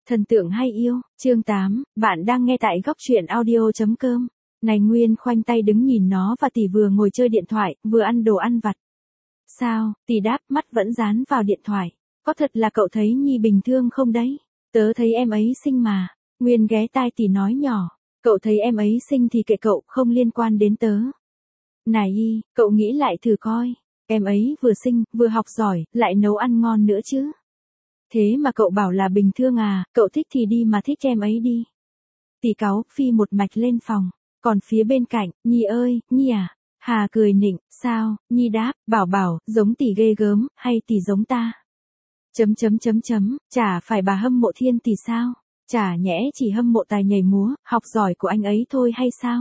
Thần tượng hay yêu, chương 8, bạn đang nghe tại góc truyện audio.com. Này Nguyên khoanh tay đứng nhìn nó và tỷ vừa ngồi chơi điện thoại, vừa ăn đồ ăn vặt. Sao, tỷ đáp mắt vẫn dán vào điện thoại. Có thật là cậu thấy Nhi bình thường không đấy? Tớ thấy em ấy xinh mà. Nguyên ghé tai tỷ nói nhỏ. Cậu thấy em ấy xinh thì kệ cậu, không liên quan đến tớ. Này Y, cậu nghĩ lại thử coi. Em ấy vừa xinh, vừa học giỏi, lại nấu ăn ngon nữa chứ. Thế mà cậu bảo là bình thường à, cậu thích thì đi mà thích em ấy đi. Tỷ cáu, phi một mạch lên phòng. Còn phía bên cạnh, Nhi ơi, Nhi à? Hà cười nịnh, sao? Nhi đáp, bảo, giống tỷ ghê gớm, hay tỷ giống ta? Chả phải bà hâm mộ Thiên tỷ sao? Chả nhẽ chỉ hâm mộ tài nhảy múa, học giỏi của anh ấy thôi hay sao?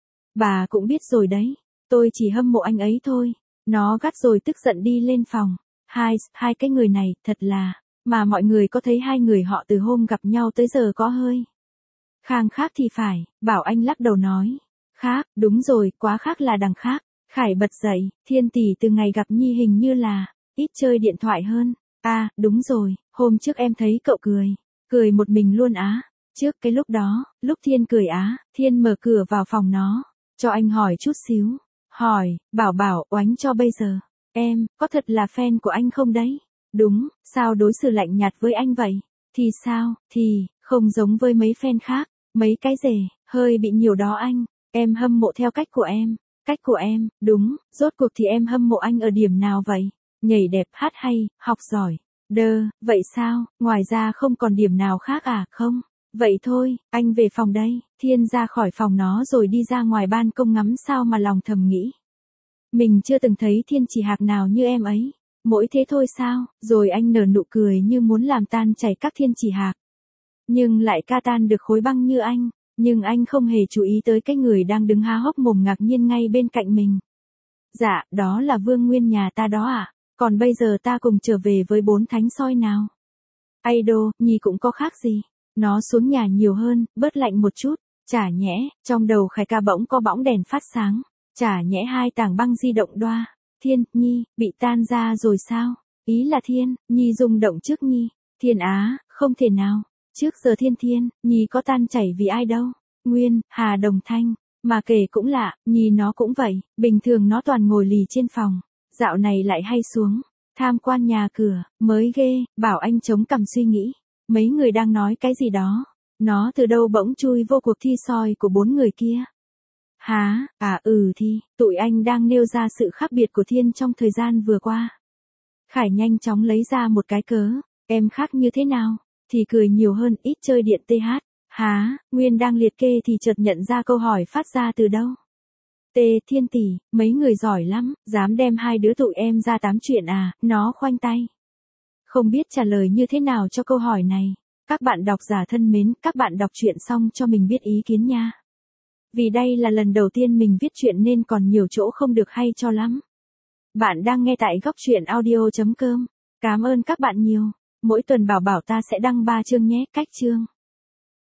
Bà cũng biết rồi đấy, tôi chỉ hâm mộ anh ấy thôi. Nó gắt rồi tức giận đi lên phòng. Hai cái người này, thật là... Mà mọi người có thấy hai người họ từ hôm gặp nhau tới giờ có hơi Khang khác thì phải, Bảo Anh lắc đầu nói. Khác, đúng rồi, quá khác là đằng khác. Khải bật dậy, Thiên tỷ từ ngày gặp Nhi hình như là ít chơi điện thoại hơn. À, đúng rồi, hôm trước em thấy cậu cười một mình luôn á. Trước cái lúc đó, lúc Thiên cười á, Thiên mở cửa vào phòng nó, cho anh hỏi chút xíu. Hỏi, bảo, oánh cho bây giờ. Em, có thật là fan của anh không đấy? Đúng, sao đối xử lạnh nhạt với anh vậy? Thì sao, thì, không giống với mấy fan khác, mấy cái rể, hơi bị nhiều đó anh. Em hâm mộ theo cách của em. Cách của em, đúng, rốt cuộc thì em hâm mộ anh ở điểm nào vậy? Nhảy đẹp, hát hay, học giỏi. Vậy sao, ngoài ra không còn điểm nào khác à, không? Vậy thôi, anh về phòng đây. Thiên ra khỏi phòng nó rồi đi ra ngoài ban công ngắm sao mà lòng thầm nghĩ. Mình chưa từng thấy Thiên chỉ hạc nào như em ấy. Mỗi thế thôi sao, rồi anh nở nụ cười như muốn làm tan chảy các thiên chỉ hạc. Nhưng lại ca tan được khối băng như anh, nhưng anh không hề chú ý tới cái người đang đứng há hốc mồm ngạc nhiên ngay bên cạnh mình. Dạ, đó là Vương Nguyên nhà ta đó à, còn bây giờ ta cùng trở về với 4 thánh soi nào. Idol, Nhi cũng có khác gì, nó xuống nhà nhiều hơn, bớt lạnh một chút, chả nhẽ, trong đầu Khải ca bỗng có bõng đèn phát sáng, chả nhẽ 2 tảng băng di động đoa. Thiên, Nhi, bị tan ra rồi sao? Ý là Thiên, Nhi rung động trước Nhi. Thiên á, không thể nào. Trước giờ Thiên, Nhi có tan chảy vì ai đâu. Nguyên, Hà Đồng Thanh. Mà kể cũng lạ, Nhi nó cũng vậy. Bình thường nó toàn ngồi lì trên phòng. Dạo này lại hay xuống tham quan nhà cửa, mới ghê. Bảo Anh chống cằm suy nghĩ. Mấy người đang nói cái gì đó. Nó từ đâu bỗng chui vô cuộc thi soi của 4 người kia. Hả, thì, tụi anh đang nêu ra sự khác biệt của Thiên trong thời gian vừa qua. Khải nhanh chóng lấy ra một cái cớ, em khác như thế nào? Thì cười nhiều hơn, ít chơi điện TH. Hả, Nguyên đang liệt kê thì chợt nhận ra câu hỏi phát ra từ đâu. Thiên tỷ, mấy người giỏi lắm, dám đem 2 đứa tụi em ra tám chuyện à, nó khoanh tay. Không biết trả lời như thế nào cho câu hỏi này. Các bạn độc giả thân mến, các bạn đọc truyện xong cho mình biết ý kiến nha. Vì đây là lần đầu tiên mình viết truyện nên còn nhiều chỗ không được hay cho lắm. Bạn đang nghe tại góc truyện audio.com. Cảm ơn các bạn nhiều. Mỗi tuần bảo ta sẽ đăng 3 chương nhé, cách chương.